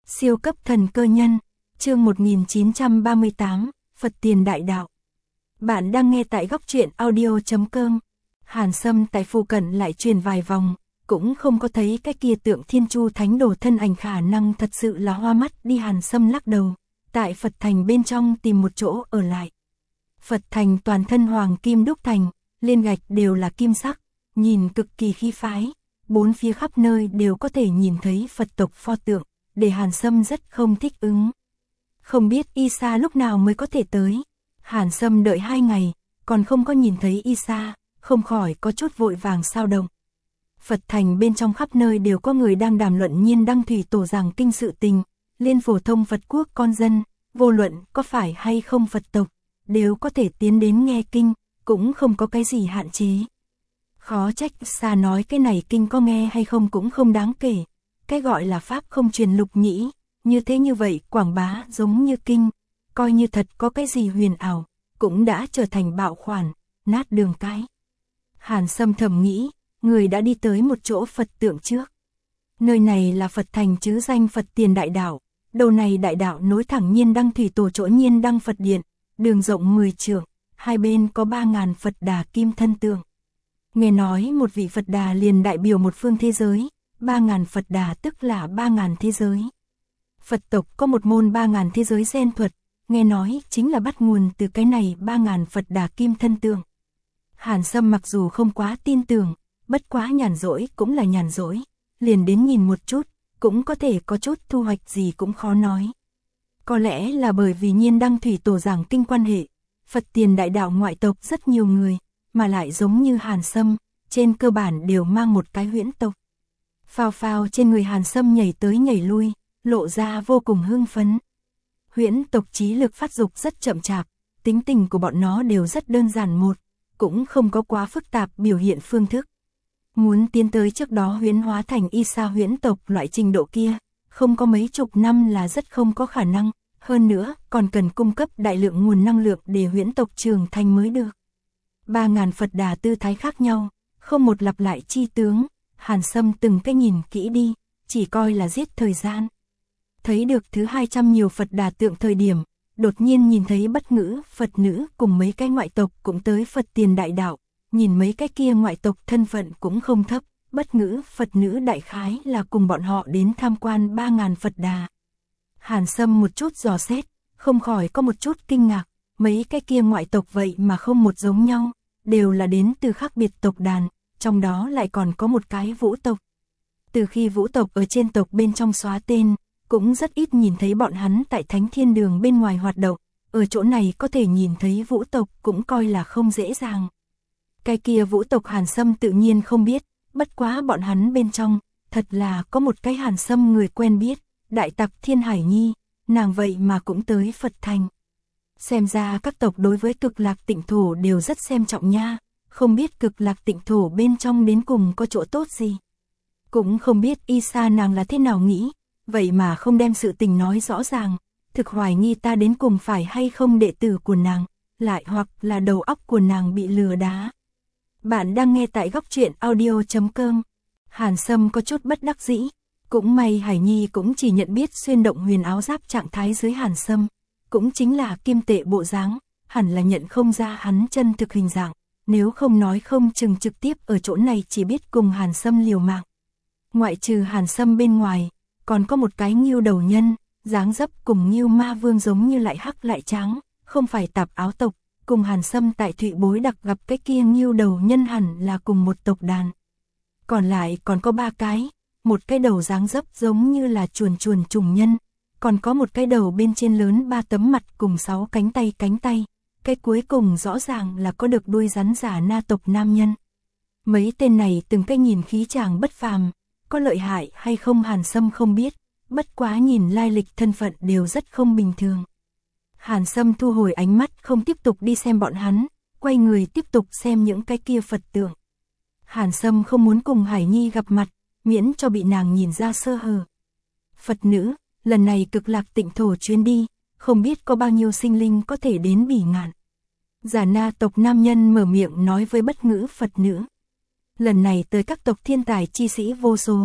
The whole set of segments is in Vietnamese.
Siêu cấp thần cơ nhân, chương 1938, Phật tiền đại đạo. Bạn đang nghe tại góc truyện audio.com. Hàn Sâm tại phụ cận lại truyền vài vòng, cũng không có thấy cái kia tượng Thiên Chu Thánh Đồ thân ảnh khả năng thật sự là hoa mắt đi. Hàn Sâm lắc đầu, tại Phật thành bên trong tìm một chỗ ở lại. Phật thành toàn thân hoàng kim đúc thành, lên gạch đều là kim sắc, nhìn cực kỳ khí phái, bốn phía khắp nơi đều có thể nhìn thấy Phật tộc pho tượng, để Hàn Sâm rất không thích ứng. Không biết Isa lúc nào mới có thể tới. Hàn Sâm đợi 2 ngày, còn không có nhìn thấy Isa, không khỏi có chút vội vàng sao động. Phật thành bên trong khắp nơi đều có người đang đàm luận Nhiên Đăng Thủy Tổ giảng kinh sự tình, liên phổ thông Phật quốc con dân, vô luận có phải hay không Phật tộc, đều có thể tiến đến nghe kinh, cũng không có cái gì hạn chế. Khó trách Isa nói cái này kinh có nghe hay không cũng không đáng kể, cái gọi là pháp không truyền lục nhĩ, như vậy quảng bá giống như kinh, coi như thật có cái gì huyền ảo, cũng đã trở thành bạo khoản, nát đường cái. Hàn Sâm thầm nghĩ, người đã đi tới một chỗ Phật tượng trước. Nơi này là Phật thành chứ danh Phật tiền đại đạo, đầu này đại đạo nối thẳng Nhiên Đăng Thủy Tổ chỗ Nhiên Đăng Phật Điện, đường rộng 10 trượng, hai bên có 3.000 Phật Đà kim thân tượng. Nghe nói một vị Phật Đà liền đại biểu một phương thế giới, 3.000 Phật Đà tức là 3.000 thế giới. Phật tộc có một môn 3.000 thế giới gen thuật, nghe nói chính là bắt nguồn từ cái này 3.000 Phật Đà kim thân tượng. Hàn Sâm mặc dù không quá tin tưởng, bất quá nhàn rỗi cũng là nhàn rỗi, liền đến nhìn một chút, cũng có thể có chút thu hoạch gì cũng khó nói. Có lẽ là bởi vì Nhiên Đăng Thủy Tổ giảng kinh quan hệ, Phật tiền đại đạo ngoại tộc rất nhiều người, mà lại giống như Hàn Sâm, trên cơ bản đều mang một cái huyễn tộc. Phao phao trên người Hàn Sâm nhảy tới nhảy lui, lộ ra vô cùng hưng phấn. Huyễn tộc trí lực phát dục rất chậm chạp, tính tình của bọn nó đều rất đơn giản một, cũng không có quá phức tạp biểu hiện phương thức. Muốn tiến tới trước đó huyễn hóa thành Isa huyễn tộc loại trình độ kia, không có mấy chục năm là rất không có khả năng, hơn nữa còn cần cung cấp đại lượng nguồn năng lượng để huyễn tộc trưởng thành mới được. 3.000 Phật Đà tư thái khác nhau, không một lặp lại chi tướng, Hàn Sâm từng cái nhìn kỹ đi, chỉ coi là giết thời gian. Thấy được thứ 200 nhiều Phật Đà tượng thời điểm, đột nhiên nhìn thấy Bất Ngữ Phật nữ cùng mấy cái ngoại tộc cũng tới Phật tiền đại đạo, nhìn mấy cái kia ngoại tộc thân phận cũng không thấp, Bất Ngữ Phật nữ đại khái là cùng bọn họ đến tham quan 3.000 Phật Đà. Hàn Sâm một chút dò xét, không khỏi có một chút kinh ngạc, mấy cái kia ngoại tộc vậy mà không một giống nhau, đều là đến từ khác biệt tộc đàn, trong đó lại còn có một cái Vũ tộc. Từ khi Vũ tộc ở trên tộc bên trong xóa tên, cũng rất ít nhìn thấy bọn hắn tại Thánh Thiên Đường bên ngoài hoạt động, ở chỗ này có thể nhìn thấy Vũ tộc cũng coi là không dễ dàng. Cái kia Vũ tộc Hàn Sâm tự nhiên không biết, bất quá bọn hắn bên trong, thật là có một cái Hàn Sâm người quen biết, đại tặc Thiên Hải Nhi, nàng vậy mà cũng tới Phật thành. Xem ra các tộc đối với Cực Lạc Tịnh Thổ đều rất xem trọng nha, không biết Cực Lạc Tịnh Thổ bên trong đến cùng có chỗ tốt gì. Cũng không biết Isa nàng là thế nào nghĩ, vậy mà không đem sự tình nói rõ ràng, thực hoài nghi ta đến cùng phải hay không đệ tử của nàng, lại hoặc là đầu óc của nàng bị lừa đá. Bạn đang nghe tại góc truyện audio.com. Hàn Sâm có chút bất đắc dĩ, cũng may Hải Nhi cũng chỉ nhận biết xuyên động huyền áo giáp trạng thái dưới Hàn Sâm, cũng chính là kim tệ bộ dáng, hẳn là nhận không ra hắn chân thực hình dạng, nếu không nói không chừng trực tiếp ở chỗ này chỉ biết cùng Hàn Sâm liều mạng. Ngoại trừ Hàn Sâm bên ngoài, còn có một cái Ngưu đầu nhân, dáng dấp cùng Ngưu Ma Vương giống như lại hắc lại trắng, không phải tạp áo tộc, cùng Hàn Sâm tại Thụy Bối Đặc gặp cái kia Ngưu đầu nhân hẳn là cùng một tộc đàn. Còn lại còn có 3 cái, một cái đầu dáng dấp giống như là chuồn trùng nhân, còn có một cái đầu bên trên lớn 3 tấm mặt cùng 6 cánh tay, cái cuối cùng rõ ràng là có được đuôi rắn giả na tộc nam nhân. Mấy tên này từng cái nhìn khí chàng bất phàm, có lợi hại hay không Hàn Sâm không biết, bất quá nhìn lai lịch thân phận đều rất không bình thường. Hàn Sâm thu hồi ánh mắt không tiếp tục đi xem bọn hắn, quay người tiếp tục xem những cái kia Phật tượng. Hàn Sâm không muốn cùng Hải Nhi gặp mặt, miễn cho bị nàng nhìn ra sơ hở. Phật nữ, lần này Cực Lạc Tịnh Thổ chuyến đi, không biết có bao nhiêu sinh linh có thể đến Bỉ Ngạn. Giả na tộc nam nhân mở miệng nói với Bất Ngữ Phật nữ. Lần này tới các tộc thiên tài chi sĩ vô số,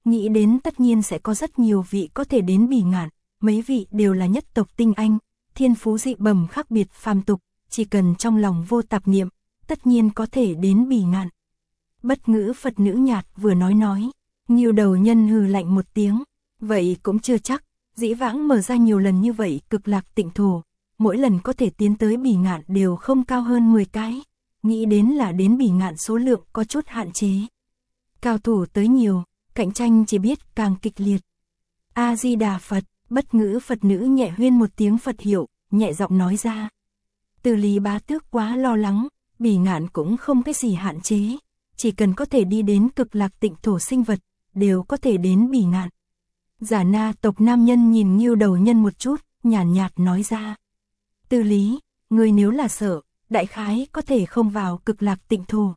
nghĩ đến tất nhiên sẽ có rất nhiều vị có thể đến Bỉ Ngạn, mấy vị đều là nhất tộc tinh anh, thiên phú dị bẩm khác biệt phàm tục, chỉ cần trong lòng vô tạp niệm, tất nhiên có thể đến Bỉ Ngạn. Bất ngữ Phật nữ nhạt vừa nói, Ngưu Đầu Nhân hừ lạnh một tiếng, vậy cũng chưa chắc, dĩ vãng mở ra nhiều lần như vậy Cực Lạc Tịnh Thổ, mỗi lần có thể tiến tới Bỉ Ngạn đều không cao hơn 10 cái, nghĩ đến là đến Bỉ Ngạn số lượng có chút hạn chế. Cao thủ tới nhiều, cạnh tranh chỉ biết càng kịch liệt. A-di-đà Phật, bất ngữ Phật nữ nhẹ huyên một tiếng Phật hiệu, nhẹ giọng nói ra. Từ Lý Bá Tước quá lo lắng, Bỉ Ngạn cũng không cái gì hạn chế, chỉ cần có thể đi đến Cực Lạc Tịnh Thổ sinh vật, đều có thể đến Bỉ Ngạn. Giả Na tộc nam nhân nhìn Ngưu Đầu Nhân một chút, nhàn nhạt nói ra. Từ Lý, ngươi nếu là sợ, đại khái có thể không vào Cực Lạc Tịnh Thổ.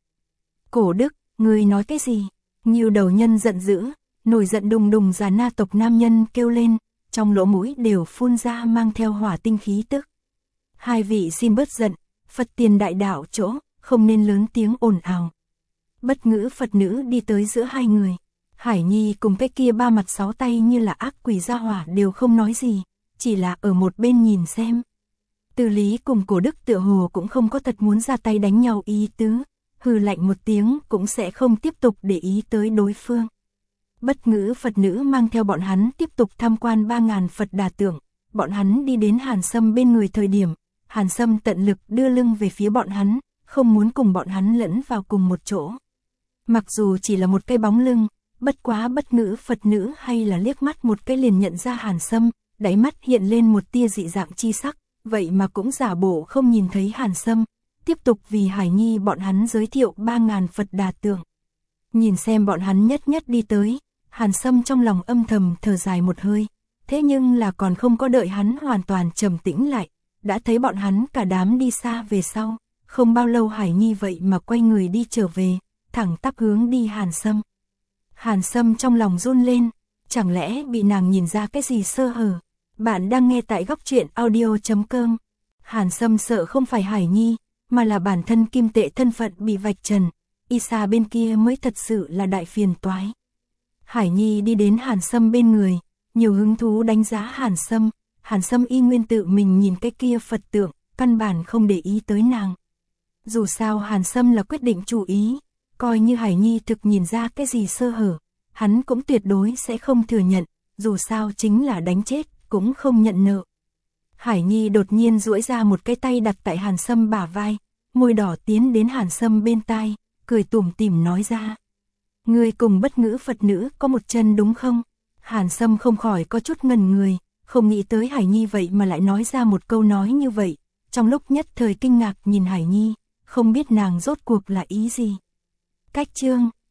Cổ Đức, ngươi nói cái gì? Ngưu Đầu Nhân giận dữ, nổi giận đùng đùng. Giả Na tộc nam nhân kêu lên, trong lỗ mũi đều phun ra mang theo hỏa tinh khí tức. Hai vị xin bớt giận, Phật tiền đại đạo chỗ, không nên lớn tiếng ồn ào. Bất ngữ Phật nữ đi tới giữa hai người. Hải Nhi cùng cái kia ba mặt sáu tay như là ác quỷ gia hỏa đều không nói gì, chỉ là ở một bên nhìn xem. Từ Lý cùng Cổ Đức tựa hồ cũng không có thật muốn ra tay đánh nhau ý tứ, hừ lạnh một tiếng cũng sẽ không tiếp tục để ý tới đối phương. Bất ngữ Phật nữ mang theo bọn hắn tiếp tục tham quan 3.000 Phật Đà tượng, bọn hắn đi đến Hàn Sâm bên người thời điểm, Hàn Sâm tận lực đưa lưng về phía bọn hắn, không muốn cùng bọn hắn lẫn vào cùng một chỗ. Mặc dù chỉ là một cái bóng lưng, bất quá bất ngữ Phật nữ hay là liếc mắt một cái liền nhận ra Hàn Sâm, đáy mắt hiện lên một tia dị dạng chi sắc, vậy mà cũng giả bộ không nhìn thấy Hàn Sâm, tiếp tục vì Hải Nhi bọn hắn giới thiệu 3.000 Phật Đà tượng. Nhìn xem bọn hắn nhất nhất đi tới, Hàn Sâm trong lòng âm thầm thở dài một hơi, thế nhưng là còn không có đợi hắn hoàn toàn trầm tĩnh lại, đã thấy bọn hắn cả đám đi xa về sau, không bao lâu Hải Nhi vậy mà quay người đi trở về, thẳng tắp hướng đi Hàn Sâm. Hàn Sâm trong lòng run lên, chẳng lẽ bị nàng nhìn ra cái gì sơ hở. Bạn đang nghe tại góc truyện audio.com. Hàn Sâm sợ không phải Hải Nhi, mà là bản thân kim tệ thân phận bị vạch trần, Isa bên kia mới thật sự là đại phiền toái. Hải Nhi đi đến Hàn Sâm bên người, nhiều hứng thú đánh giá Hàn Sâm y nguyên tự mình nhìn cái kia Phật tượng, căn bản không để ý tới nàng. Dù sao Hàn Sâm là quyết định chủ ý, coi như Hải Nhi thực nhìn ra cái gì sơ hở, hắn cũng tuyệt đối sẽ không thừa nhận, dù sao chính là đánh chết, cũng không nhận nợ. Hải Nhi đột nhiên duỗi ra một cái tay đặt tại Hàn Sâm bả vai, môi đỏ tiến đến Hàn Sâm bên tai, cười tủm tỉm nói ra. Ngươi cùng bất ngữ Phật nữ có một chân đúng không? Hàn Sâm không khỏi có chút ngần người, không nghĩ tới Hải Nhi vậy mà lại nói ra một câu nói như vậy, trong lúc nhất thời kinh ngạc nhìn Hải Nhi, không biết nàng rốt cuộc là ý gì. Cách chương